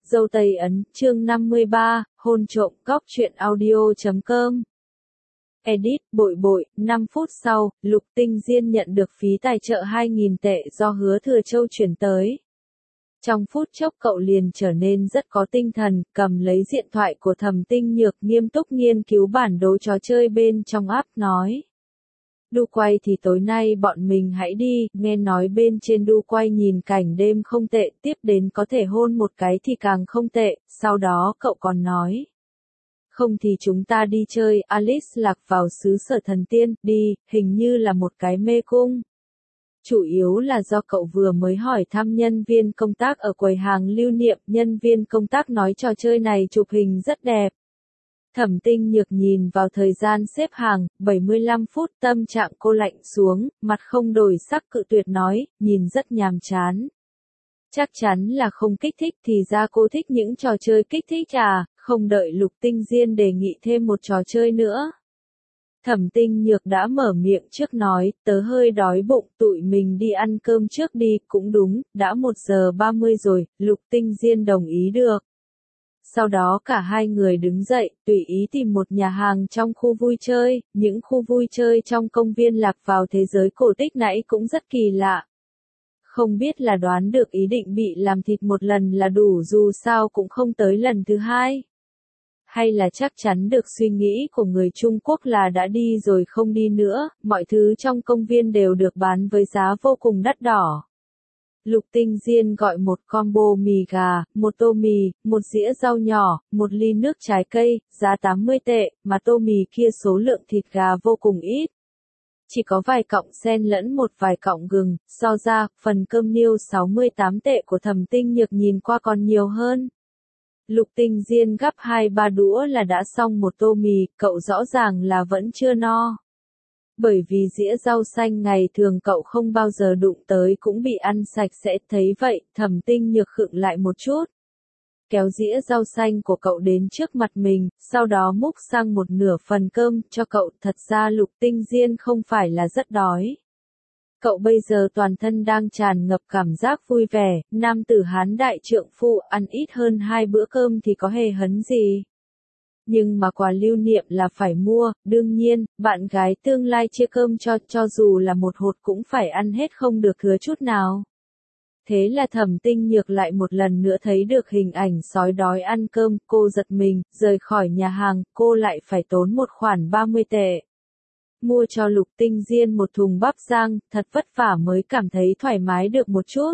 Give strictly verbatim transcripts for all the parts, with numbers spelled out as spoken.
Dâu Tây Ấn, chương năm mươi ba, hôn trộm, góc truyện audio chấm com. Edit, bội bội, năm phút sau, Lục Tinh Diên nhận được phí tài trợ hai nghìn tệ do Hứa Thừa Châu chuyển tới. Trong phút chốc cậu liền trở nên rất có tinh thần, cầm lấy điện thoại của Thẩm Tinh Nhược nghiêm túc nghiên cứu bản đồ trò chơi bên trong app nói. Đu quay thì tối nay bọn mình hãy đi, nghe nói bên trên đu quay nhìn cảnh đêm không tệ, tiếp đến có thể hôn một cái thì càng không tệ, sau đó cậu còn nói. Không thì chúng ta đi chơi, Alice lạc vào xứ sở thần tiên, đi, hình như là một cái mê cung. Chủ yếu là do cậu vừa mới hỏi thăm nhân viên công tác ở quầy hàng lưu niệm, nhân viên công tác nói trò chơi này chụp hình rất đẹp. Thẩm Tinh Nhược nhìn vào thời gian xếp hàng, bảy mươi lăm phút, tâm trạng cô lạnh xuống, mặt không đổi sắc cự tuyệt nói, nhìn rất nhàm chán. Chắc chắn là không kích thích, thì ra cô thích những trò chơi kích thích à, không đợi Lục Tinh Diên đề nghị thêm một trò chơi nữa. Thẩm Tinh Nhược đã mở miệng trước nói, tớ hơi đói bụng, tụi mình đi ăn cơm trước đi, cũng đúng, đã một giờ ba mươi rồi, Lục Tinh Diên đồng ý được. Sau đó cả hai người đứng dậy, tùy ý tìm một nhà hàng trong khu vui chơi, những khu vui chơi trong công viên lạc vào thế giới cổ tích nãy cũng rất kỳ lạ. Không biết là đoán được ý định bị làm thịt một lần là đủ dù sao cũng không tới lần thứ hai. Hay là chắc chắn được suy nghĩ của người Trung Quốc là đã đi rồi không đi nữa, mọi thứ trong công viên đều được bán với giá vô cùng đắt đỏ. Lục Tinh Diên gọi một combo mì gà, một tô mì, một dĩa rau nhỏ, một ly nước trái cây, giá tám mươi tệ, mà tô mì kia số lượng thịt gà vô cùng ít. Chỉ có vài cọng sen lẫn một vài cọng gừng, so ra, phần cơm niêu sáu mươi tám tệ của Thẩm Tinh Nhược nhìn qua còn nhiều hơn. Lục Tinh Diên gắp hai ba đũa là đã xong một tô mì, cậu rõ ràng là vẫn chưa no. Bởi vì dĩa rau xanh ngày thường cậu không bao giờ đụng tới cũng bị ăn sạch sẽ, thấy vậy, Thẩm Tinh Nhược khựng lại một chút. Kéo dĩa rau xanh của cậu đến trước mặt mình, sau đó múc sang một nửa phần cơm cho cậu, thật ra Lục Tinh Diên không phải là rất đói. Cậu bây giờ toàn thân đang tràn ngập cảm giác vui vẻ, nam tử hán đại trượng phu, ăn ít hơn hai bữa cơm thì có hề hấn gì. Nhưng mà quà lưu niệm là phải mua, đương nhiên, bạn gái tương lai chia cơm cho, cho dù là một hột cũng phải ăn hết không được thừa chút nào. Thế là Thẩm Tinh Nhược lại một lần nữa thấy được hình ảnh sói đói ăn cơm, cô giật mình, rời khỏi nhà hàng, cô lại phải tốn một khoản ba mươi tệ. Mua cho Lục Tinh Diên một thùng bắp rang, thật vất vả mới cảm thấy thoải mái được một chút.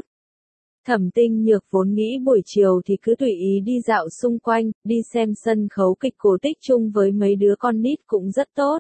Thẩm Tinh Nhược vốn nghĩ buổi chiều thì cứ tùy ý đi dạo xung quanh, đi xem sân khấu kịch cổ tích chung với mấy đứa con nít cũng rất tốt.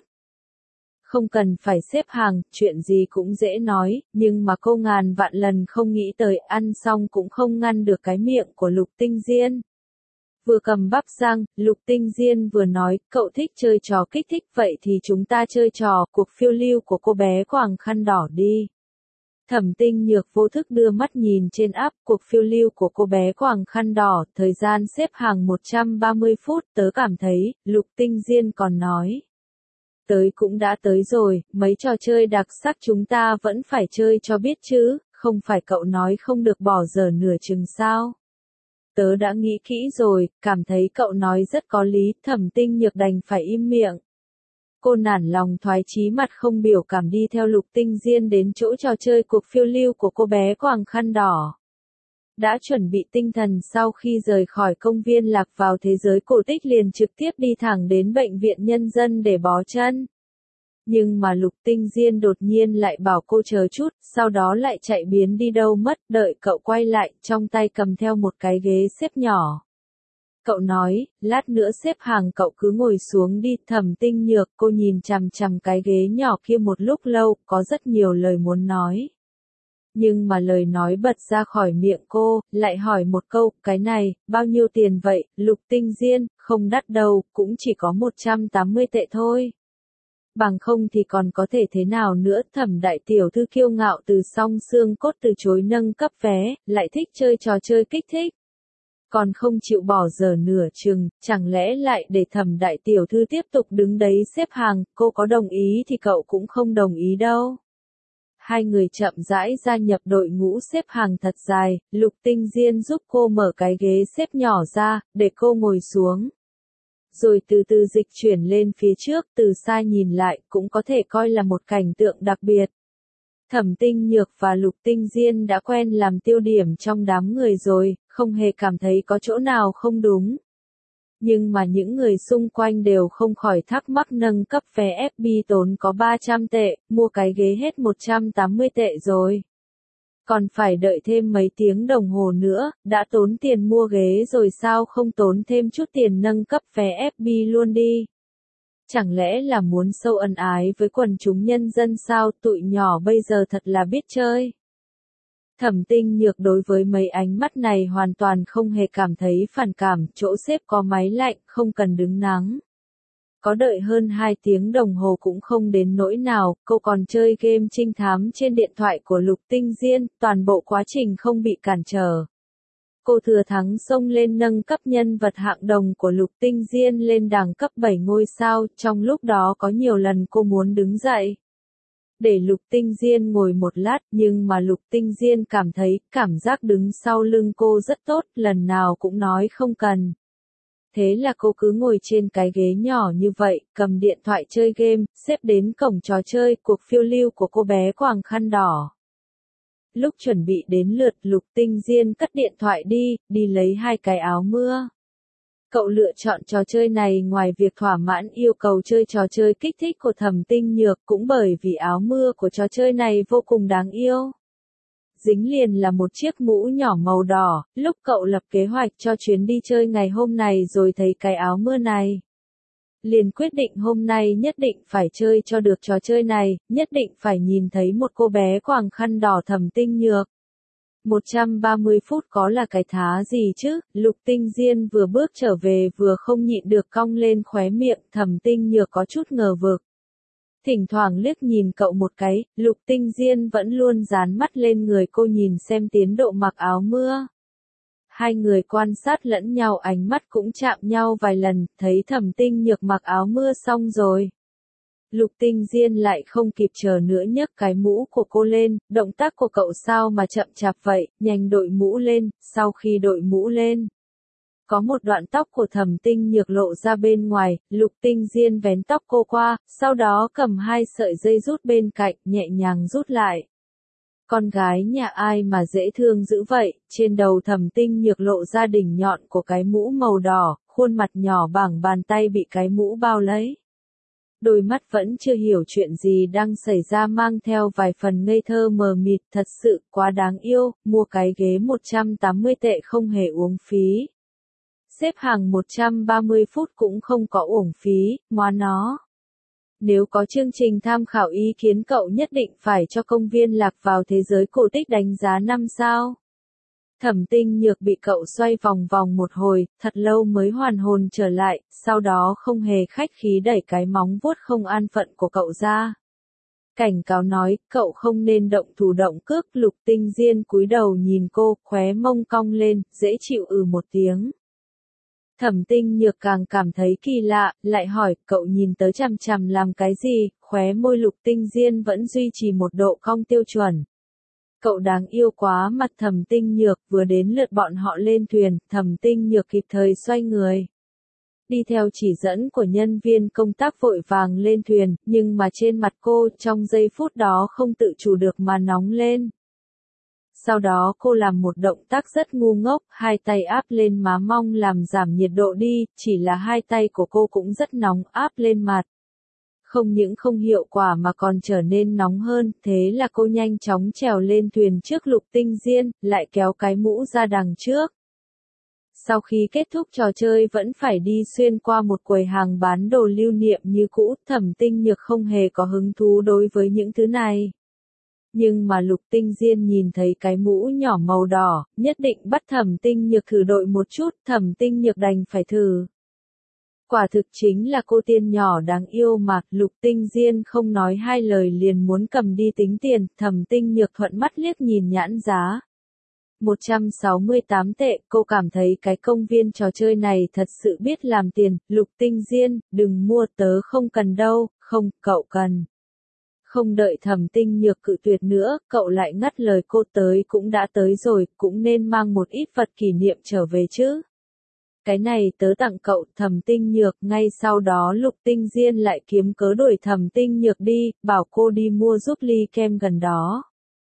Không cần phải xếp hàng, chuyện gì cũng dễ nói, nhưng mà cô ngàn vạn lần không nghĩ tới ăn xong cũng không ngăn được cái miệng của Lục Tinh Diên. Vừa cầm bắp rang, Lục Tinh Diên vừa nói, cậu thích chơi trò kích thích vậy thì chúng ta chơi trò cuộc phiêu lưu của cô bé quàng khăn đỏ đi. Thẩm Tinh Nhược vô thức đưa mắt nhìn trên app cuộc phiêu lưu của cô bé quàng khăn đỏ, thời gian xếp hàng một trăm ba mươi phút, tớ cảm thấy, Lục Tinh Diên còn nói. Tới cũng đã tới rồi, mấy trò chơi đặc sắc chúng ta vẫn phải chơi cho biết chứ, không phải cậu nói không được bỏ dở nửa chừng sao. Tớ đã nghĩ kỹ rồi, cảm thấy cậu nói rất có lý, Thẩm Tinh Nhược đành phải im miệng. Cô nản lòng thoái chí mặt không biểu cảm đi theo Lục Tinh Diên đến chỗ trò chơi cuộc phiêu lưu của cô bé quàng khăn đỏ. Đã chuẩn bị tinh thần sau khi rời khỏi công viên lạc vào thế giới cổ tích liền trực tiếp đi thẳng đến bệnh viện nhân dân để bó chân. Nhưng mà Lục Tinh Diên đột nhiên lại bảo cô chờ chút, sau đó lại chạy biến đi đâu mất, đợi cậu quay lại, trong tay cầm theo một cái ghế xếp nhỏ. Cậu nói, lát nữa xếp hàng cậu cứ ngồi xuống đi. Thẩm Tinh Nhược, cô nhìn chằm chằm cái ghế nhỏ kia một lúc lâu, có rất nhiều lời muốn nói. Nhưng mà lời nói bật ra khỏi miệng cô, lại hỏi một câu, cái này, bao nhiêu tiền vậy, Lục Tinh Diên, không đắt đâu, cũng chỉ có một trăm tám mươi tệ thôi. Bằng không thì còn có thể thế nào nữa, Thẩm đại tiểu thư kiêu ngạo từ song xương cốt từ chối nâng cấp vé, lại thích chơi trò chơi kích thích. Còn không chịu bỏ giờ nửa chừng, chẳng lẽ lại để Thẩm đại tiểu thư tiếp tục đứng đấy xếp hàng, cô có đồng ý thì cậu cũng không đồng ý đâu. hai người chậm rãi gia nhập đội ngũ xếp hàng thật dài, Lục Tinh Diên giúp cô mở cái ghế xếp nhỏ ra, để cô ngồi xuống. Rồi từ từ dịch chuyển lên phía trước, từ xa nhìn lại, cũng có thể coi là một cảnh tượng đặc biệt. Thẩm Tinh Nhược và Lục Tinh Diên đã quen làm tiêu điểm trong đám người rồi, không hề cảm thấy có chỗ nào không đúng. Nhưng mà những người xung quanh đều không khỏi thắc mắc nâng cấp vé ép pê tốn có ba trăm tệ, mua cái ghế hết một trăm tám mươi tệ rồi. Còn phải đợi thêm mấy tiếng đồng hồ nữa, đã tốn tiền mua ghế rồi sao không tốn thêm chút tiền nâng cấp vé ép pê luôn đi. Chẳng lẽ là muốn sâu ân ái với quần chúng nhân dân sao, tụi nhỏ bây giờ thật là biết chơi. Thẩm Tinh Nhược đối với mấy ánh mắt này hoàn toàn không hề cảm thấy phản cảm, chỗ xếp có máy lạnh, không cần đứng nắng. Có đợi hơn hai tiếng đồng hồ cũng không đến nỗi nào, cô còn chơi game trinh thám trên điện thoại của Lục Tinh Diên, toàn bộ quá trình không bị cản trở. Cô thừa thắng xông lên nâng cấp nhân vật hạng đồng của Lục Tinh Diên lên đẳng cấp bảy ngôi sao, trong lúc đó có nhiều lần cô muốn đứng dậy để Lục Tinh Diên ngồi một lát, nhưng mà Lục Tinh Diên cảm thấy cảm giác đứng sau lưng cô rất tốt, lần nào cũng nói không cần. Thế là cô cứ ngồi trên cái ghế nhỏ như vậy, cầm điện thoại chơi game, xếp đến cổng trò chơi, cuộc phiêu lưu của cô bé quàng khăn đỏ. Lúc chuẩn bị đến lượt, Lục Tinh Diên cất điện thoại đi, đi lấy hai cái áo mưa. Cậu lựa chọn trò chơi này ngoài việc thỏa mãn yêu cầu chơi trò chơi kích thích của Thẩm Tinh Nhược, cũng bởi vì áo mưa của trò chơi này vô cùng đáng yêu. Dính liền là một chiếc mũ nhỏ màu đỏ, lúc cậu lập kế hoạch cho chuyến đi chơi ngày hôm này rồi thấy cái áo mưa này. Liền quyết định hôm nay nhất định phải chơi cho được trò chơi này, nhất định phải nhìn thấy một cô bé quàng khăn đỏ Thẩm Tinh Nhược. một trăm ba mươi phút có là cái thá gì chứ, Lục Tinh Diên vừa bước trở về vừa không nhịn được cong lên khóe miệng, Thẩm Tinh Nhược có chút ngờ vực. Thỉnh thoảng liếc nhìn cậu một cái, Lục Tinh Diên vẫn luôn dán mắt lên người cô nhìn xem tiến độ mặc áo mưa. Hai người quan sát lẫn nhau, ánh mắt cũng chạm nhau vài lần, thấy Thẩm Tinh Nhược mặc áo mưa xong rồi. Lục Tinh Diên lại không kịp chờ nữa nhấc cái mũ của cô lên, động tác của cậu sao mà chậm chạp vậy, nhanh đội mũ lên, sau khi đội mũ lên. Có một đoạn tóc của Thẩm Tinh Nhược lộ ra bên ngoài, Lục Tinh Diên vén tóc cô qua, sau đó cầm hai sợi dây rút bên cạnh, nhẹ nhàng rút lại. Con gái nhà ai mà dễ thương dữ vậy, trên đầu Thẩm Tinh Nhược lộ ra đỉnh nhọn của cái mũ màu đỏ, khuôn mặt nhỏ bằng bàn tay bị cái mũ bao lấy. Đôi mắt vẫn chưa hiểu chuyện gì đang xảy ra mang theo vài phần ngây thơ mờ mịt, thật sự quá đáng yêu, mua cái ghế một trăm tám mươi tệ không hề uống phí. Xếp hàng một trăm ba mươi phút cũng không có uổng phí, ngoan nó. Nếu có chương trình tham khảo ý kiến cậu nhất định phải cho công viên lạc vào thế giới cổ tích đánh giá năm sao. Thẩm Tinh Nhược bị cậu xoay vòng vòng một hồi, thật lâu mới hoàn hồn trở lại, sau đó không hề khách khí đẩy cái móng vuốt không an phận của cậu ra. Cảnh cáo nói, cậu không nên động thủ động cước. Lục Tinh Diên cúi đầu nhìn cô, khóe mông cong lên, dễ chịu ừ một tiếng. Thẩm Tinh Nhược càng cảm thấy kỳ lạ, lại hỏi, cậu nhìn tới chằm chằm làm cái gì, khóe môi Lục Tinh Diên vẫn duy trì một độ cong tiêu chuẩn. Cậu đáng yêu quá. Mặt Thẩm Tinh Nhược, vừa đến lượt bọn họ lên thuyền, Thẩm Tinh Nhược kịp thời xoay người. Đi theo chỉ dẫn của nhân viên công tác vội vàng lên thuyền, nhưng mà trên mặt cô, trong giây phút đó không tự chủ được mà nóng lên. Sau đó cô làm một động tác rất ngu ngốc, hai tay áp lên má mong làm giảm nhiệt độ đi, chỉ là hai tay của cô cũng rất nóng áp lên mặt. Không những không hiệu quả mà còn trở nên nóng hơn, thế là cô nhanh chóng trèo lên thuyền trước Lục Tinh Diên, lại kéo cái mũ ra đằng trước. Sau khi kết thúc trò chơi vẫn phải đi xuyên qua một quầy hàng bán đồ lưu niệm như cũ, Thẩm Tinh Nhược không hề có hứng thú đối với những thứ này. Nhưng mà Lục Tinh Diên nhìn thấy cái mũ nhỏ màu đỏ, nhất định bắt Thẩm Tinh Nhược thử đội một chút, Thẩm Tinh Nhược đành phải thử. Quả thực chính là cô tiên nhỏ đáng yêu mà, Lục Tinh Diên không nói hai lời liền muốn cầm đi tính tiền, Thẩm Tinh Nhược thuận mắt liếc nhìn nhãn giá. một trăm sáu mươi tám tệ, cô cảm thấy cái công viên trò chơi này thật sự biết làm tiền, Lục Tinh Diên, đừng mua, tớ không cần đâu, không, cậu cần. Không đợi Thẩm Tinh Nhược cự tuyệt nữa, cậu lại ngắt lời cô, tới cũng đã tới rồi, cũng nên mang một ít vật kỷ niệm trở về chứ. Cái này tớ tặng cậu. Thẩm Tinh Nhược. Ngay sau đó Lục Tinh Diên lại kiếm cớ đuổi Thẩm Tinh Nhược đi, bảo cô đi mua giúp ly kem gần đó.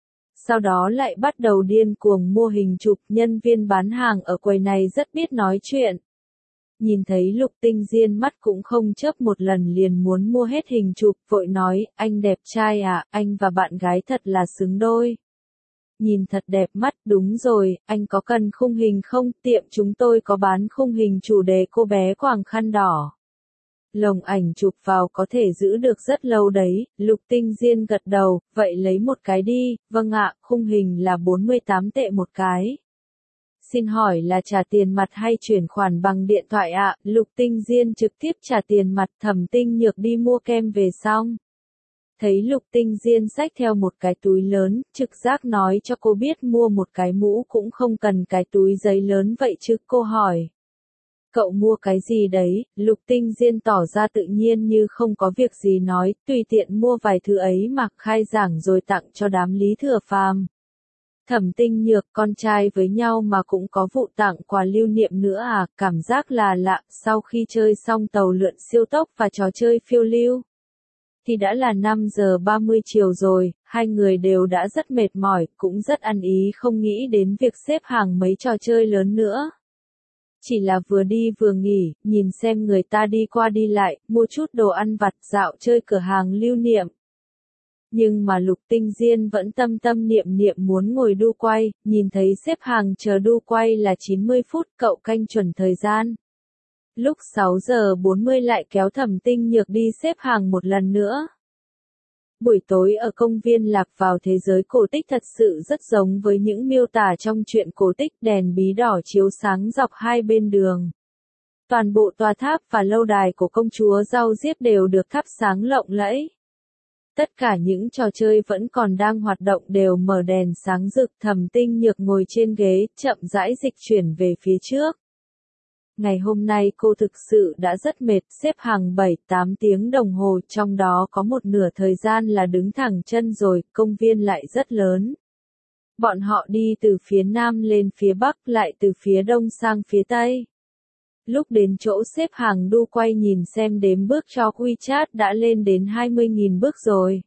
Sau đó lại bắt đầu điên cuồng mua hình chụp. Nhân viên bán hàng ở quầy này rất biết nói chuyện. Nhìn thấy Lục Tinh Diên mắt cũng không chớp một lần liền muốn mua hết hình chụp, vội nói, anh đẹp trai à, anh và bạn gái thật là xứng đôi. Nhìn thật đẹp mắt, đúng rồi, anh có cần khung hình không, tiệm chúng tôi có bán khung hình chủ đề cô bé quàng khăn đỏ. Lồng ảnh chụp vào có thể giữ được rất lâu đấy. Lục Tinh Diên gật đầu, vậy lấy một cái đi. Vâng ạ, khung hình là bốn mươi tám tệ một cái. Xin hỏi là trả tiền mặt hay chuyển khoản bằng điện thoại ạ? Lục Tinh Diên trực tiếp trả tiền mặt. Thẩm Tinh Nhược đi mua kem về xong. Thấy Lục Tinh Diên xách theo một cái túi lớn, trực giác nói cho cô biết mua một cái mũ cũng không cần cái túi giấy lớn vậy chứ. Cô hỏi, cậu mua cái gì đấy? Lục Tinh Diên tỏ ra tự nhiên như không có việc gì nói, tùy tiện mua vài thứ ấy mặc khai giảng rồi tặng cho đám Lý Thừa Phàm. Thẩm Tinh Nhược, con trai với nhau mà cũng có vụ tặng quà lưu niệm nữa à, cảm giác là lạ. Sau khi chơi xong tàu lượn siêu tốc và trò chơi phiêu lưu thì đã là năm giờ ba mươi chiều rồi, hai người đều đã rất mệt mỏi, cũng rất ăn ý không nghĩ đến việc xếp hàng mấy trò chơi lớn nữa. Chỉ là vừa đi vừa nghỉ, nhìn xem người ta đi qua đi lại, mua chút đồ ăn vặt, dạo chơi cửa hàng lưu niệm. Nhưng mà Lục Tinh Diên vẫn tâm tâm niệm niệm muốn ngồi đu quay, nhìn thấy xếp hàng chờ đu quay là chín mươi phút, cậu canh chuẩn thời gian. Lúc sáu giờ bốn mươi lại kéo Thẩm Tinh Nhược đi xếp hàng một lần nữa. Buổi tối ở công viên lạc vào thế giới cổ tích thật sự rất giống với những miêu tả trong truyện cổ tích, đèn bí đỏ chiếu sáng dọc hai bên đường. Toàn bộ tòa tháp và lâu đài của công chúa Rau Diếp đều được thắp sáng lộng lẫy. Tất cả những trò chơi vẫn còn đang hoạt động đều mở đèn sáng rực. Thẩm Tinh Nhược ngồi trên ghế, chậm rãi dịch chuyển về phía trước. Ngày hôm nay cô thực sự đã rất mệt, xếp hàng bảy tám tiếng đồng hồ, trong đó có một nửa thời gian là đứng thẳng chân rồi, công viên lại rất lớn. Bọn họ đi từ phía nam lên phía bắc, lại từ phía đông sang phía tây. Lúc đến chỗ xếp hàng đu quay nhìn xem đếm bước cho WeChat đã lên đến hai mươi nghìn bước rồi.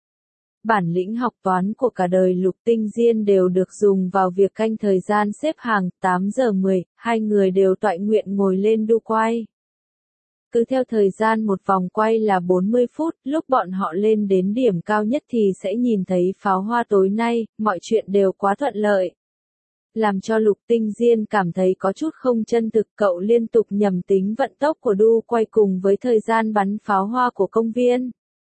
Bản lĩnh học toán của cả đời Lục Tinh Diên đều được dùng vào việc canh thời gian xếp hàng. Tám giờ mười, hai người đều toại nguyện ngồi lên đu quay. Cứ theo thời gian một vòng quay là bốn mươi phút, lúc bọn họ lên đến điểm cao nhất thì sẽ nhìn thấy pháo hoa. Tối nay, mọi chuyện đều quá thuận lợi. Làm cho Lục Tinh Diên cảm thấy có chút không chân thực, cậu liên tục nhầm tính vận tốc của đu quay cùng với thời gian bắn pháo hoa của công viên.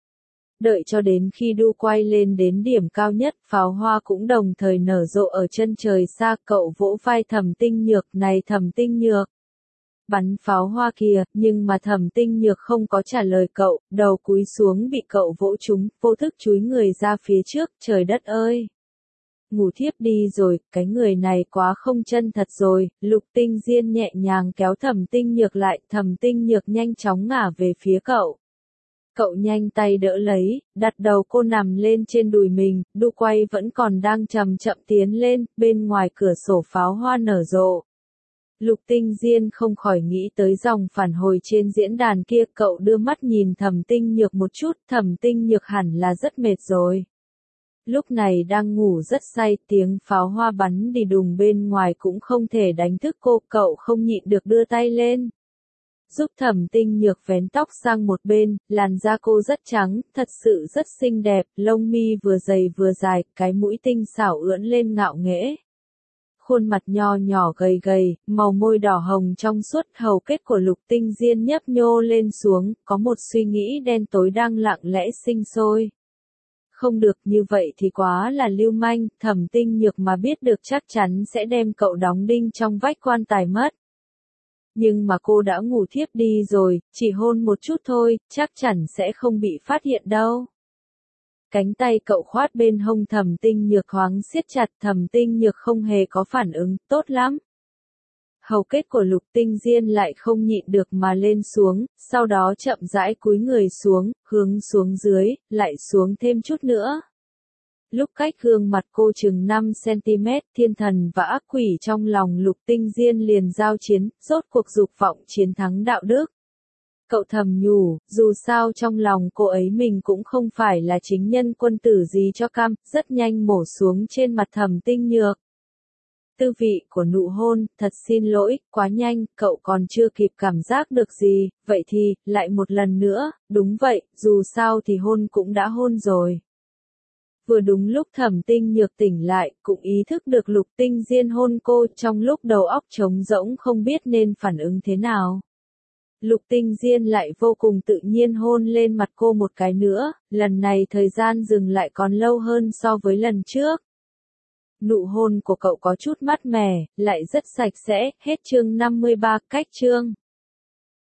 Đợi cho đến khi đu quay lên đến điểm cao nhất, pháo hoa cũng đồng thời nở rộ ở chân trời xa, cậu vỗ vai Thẩm Tinh Nhược, này Thẩm Tinh Nhược. Bắn pháo hoa kìa, nhưng mà Thẩm Tinh Nhược không có trả lời cậu, đầu cúi xuống bị cậu vỗ trúng, vô thức chúi người ra phía trước, trời đất ơi. Ngủ thiếp đi rồi, cái người này quá không chân thật rồi. Lục Tinh Diên nhẹ nhàng kéo Thẩm Tinh Nhược lại, Thẩm Tinh Nhược nhanh chóng ngả về phía cậu. Cậu nhanh tay đỡ lấy, đặt đầu cô nằm lên trên đùi mình, đu quay vẫn còn đang chậm chậm tiến lên, bên ngoài cửa sổ pháo hoa nở rộ. Lục Tinh Diên không khỏi nghĩ tới dòng phản hồi trên diễn đàn kia, cậu đưa mắt nhìn Thẩm Tinh Nhược một chút, Thẩm Tinh Nhược hẳn là rất mệt rồi. Lúc này đang ngủ rất say, tiếng pháo hoa bắn đi đùng bên ngoài cũng không thể đánh thức cô, cậu không nhịn được đưa tay lên. Giúp Thẩm Tinh Nhược vén tóc sang một bên, làn da cô rất trắng, thật sự rất xinh đẹp, lông mi vừa dày vừa dài, cái mũi tinh xảo ưỡn lên ngạo nghễ. Khuôn mặt nho nhỏ gầy gầy, màu môi đỏ hồng trong suốt, hầu kết của Lục Tinh Diên nhấp nhô lên xuống, có một suy nghĩ đen tối đang lặng lẽ sinh sôi. Không được, như vậy thì quá là lưu manh, Thẩm Tinh Nhược mà biết được chắc chắn sẽ đem cậu đóng đinh trong vách quan tài mất. Nhưng mà cô đã ngủ thiếp đi rồi, chỉ hôn một chút thôi, chắc chắn sẽ không bị phát hiện đâu. Cánh tay cậu khoát bên hông Thẩm Tinh Nhược thoáng siết chặt, Thẩm Tinh Nhược không hề có phản ứng, tốt lắm. hầu kết của Lục Tinh Diên lại không nhịn được mà lên xuống, sau đó chậm rãi cúi người xuống, hướng xuống dưới, lại xuống thêm chút nữa. Lúc cách gương mặt cô chừng năm xăng-ti-mét, thiên thần và ác quỷ trong lòng Lục Tinh Diên liền giao chiến, rốt cuộc dục vọng chiến thắng đạo đức. Cậu thầm nhủ, dù sao trong lòng cô ấy mình cũng không phải là chính nhân quân tử gì cho cam, rất nhanh mổ xuống trên mặt Thẩm Tinh Nhược. Tư vị của nụ hôn, thật xin lỗi, quá nhanh, cậu còn chưa kịp cảm giác được gì, vậy thì, lại một lần nữa, đúng vậy, dù sao thì hôn cũng đã hôn rồi. Vừa đúng lúc Thẩm Tinh Nhược tỉnh lại, cũng ý thức được Lục Tinh Diên hôn cô, trong lúc đầu óc trống rỗng không biết nên phản ứng thế nào. Lục Tinh Diên lại vô cùng tự nhiên hôn lên mặt cô một cái nữa, lần này thời gian dừng lại còn lâu hơn so với lần trước. Nụ hôn của cậu có chút mát mẻ, lại rất sạch sẽ, hết chương năm mươi ba, cách chương.